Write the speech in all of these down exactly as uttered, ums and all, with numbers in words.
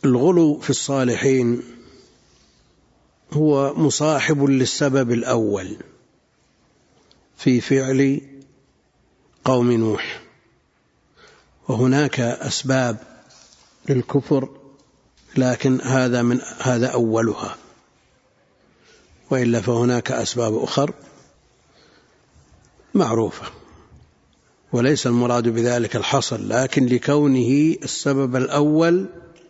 الغلو في الصالحين هو مصاحب للسبب الأول في فعل قوم نوح، وهناك أسباب للكفر لكن هذا من هذا أولها، وإلا فهناك أسباب أخرى معروفة وليس المراد بذلك الحصر، لكن لكونه السبب الأول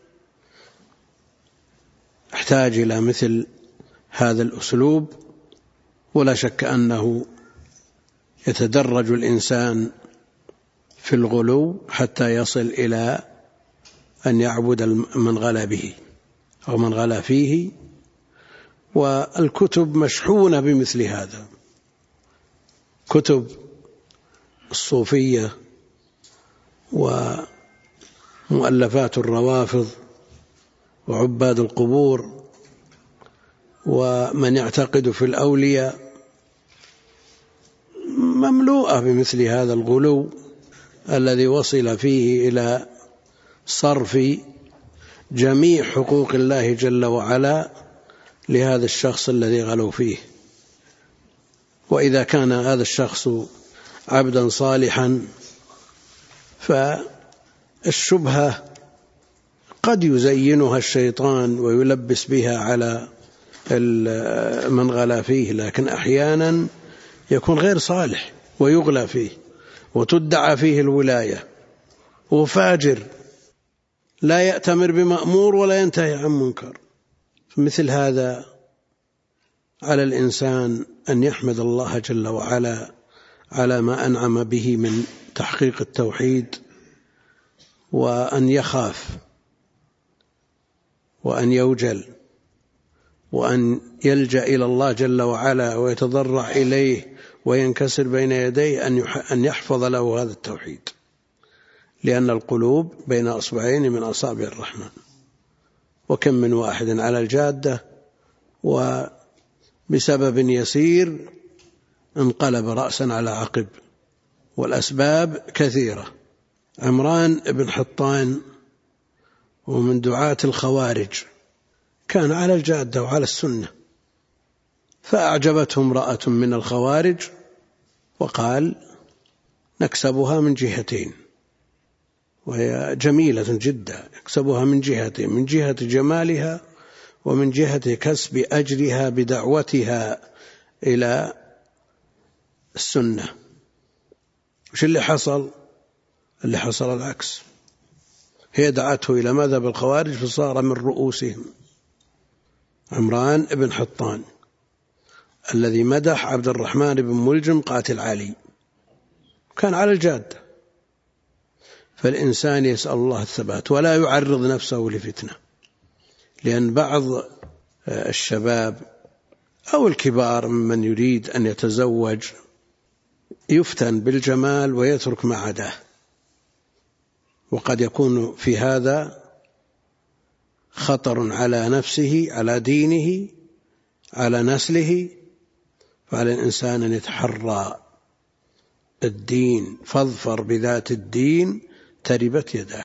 احتاج إلى مثل هذا الأسلوب. ولا شك أنه يتدرج الإنسان في الغلو حتى يصل إلى أن يعبد من غلا به أو من غلا فيه، والكتب مشحونة بمثل هذا، كتب الصوفية ومؤلفات الروافض وعباد القبور ومن يعتقد في الأولياء مملوءة بمثل هذا الغلو الذي وصل فيه إلى صرف جميع حقوق الله جل وعلا لهذا الشخص الذي غلوا فيه. وإذا كان هذا الشخص عبدا صالحا فالشبهة قد يزينها الشيطان ويلبس بها على من غلا فيه، لكن أحيانا يكون غير صالح ويغلى فيه وتدعى فيه الولاية وفاجر لا يأتمر بمأمور ولا ينتهي عن منكر. مثل هذا على الإنسان أن يحمد الله جل وعلا على ما أنعم به من تحقيق التوحيد، وأن يخاف وأن يوجل وأن يلجأ إلى الله جل وعلا ويتضرع إليه وينكسر بين يديه أن يحفظ له هذا التوحيد، لأن القلوب بين أصبعين من أصابع الرحمن، وكم من واحد على الجادة وبسبب يسير انقلب رأسا على عقب، والأسباب كثيرة. عمران بن حطان ومن دعاة الخوارج كان على الجادة وعلى السنة، فأعجبته امرأة من الخوارج وقال نكسبها من جهتين، وهي جميلة جدا، يكسبها من جهتين، من جهة جمالها ومن جهة كسب أجرها بدعوتها إلى السنة. وش اللي حصل؟ اللي حصل العكس، هي دعته إلى مذهب الخوارج فصار من رؤوسهم. عمران بن حطان الذي مدح عبد الرحمن بن ملجم قاتل علي كان على الجادة. فالإنسان يسأل الله الثبات ولا يعرض نفسه لفتنة، لأن بعض الشباب أو الكبار ممن يريد أن يتزوج يفتن بالجمال ويترك ما عداه، وقد يكون في هذا خطر على نفسه، على دينه، على نسله. فعلى الإنسان أن يتحرى الدين، فاظفر بذات الدين تربت يداك.